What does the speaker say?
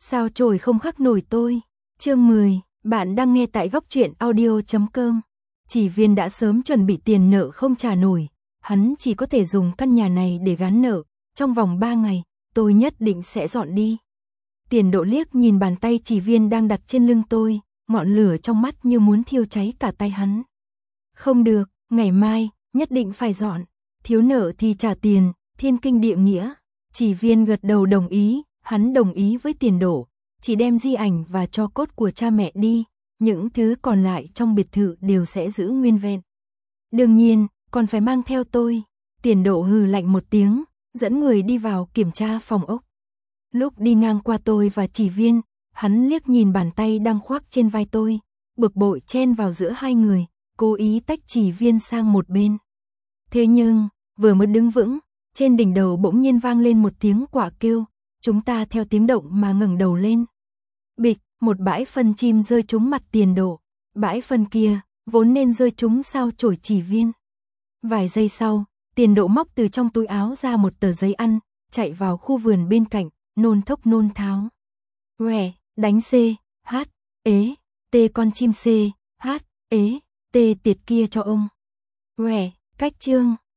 Sao chổi không khắc nổi tôi. Chương 10, bạn đang nghe tại góc truyện audio.com. Chỉ Viên đã sớm chuẩn bị tiền nợ không trả nổi, hắn chỉ có thể dùng căn nhà này để gán nợ, trong vòng 3 ngày, tôi nhất định sẽ dọn đi. Tiền Độ liếc nhìn bàn tay Chỉ Viên đang đặt trên lưng tôi, ngọn lửa trong mắt như muốn thiêu cháy cả tay hắn. Không được, ngày mai, nhất định phải dọn, thiếu nợ thì trả tiền, thiên kinh địa nghĩa. Chỉ Viên gật đầu đồng ý, hắn đồng ý với Tiền Độ, chỉ đem di ảnh và tro cốt của cha mẹ đi, những thứ còn lại trong biệt thự đều sẽ giữ nguyên vẹn. Đương nhiên, còn phải mang theo tôi. Tiền Độ hừ lạnh một tiếng, dẫn người đi vào kiểm tra phòng ốc. Lúc đi ngang qua tôi và Chỉ Viên, hắn liếc nhìn bàn tay đang khoác trên vai tôi, bực bội chen vào giữa hai người, cố ý tách Chỉ Viên sang một bên. Thế nhưng, vừa mới đứng vững, trên đỉnh đầu bỗng nhiên vang lên một tiếng quạ kêu, chúng ta theo tiếng động mà ngẩng đầu lên. Bịch, một bãi phân chim rơi trúng mặt Tiền Độ. Bãi phân kia, vốn nên rơi trúng sao chổi Chỉ Viên. Vài giây sau, Tiền Độ móc từ trong túi áo ra một tờ giấy ăn, chạy vào khu vườn bên cạnh, nôn thốc nôn tháo. Quẻ, đánh C, H, ế, T con chim C, H, ế, T tiệt kia cho ông. Quẻ, cách chương.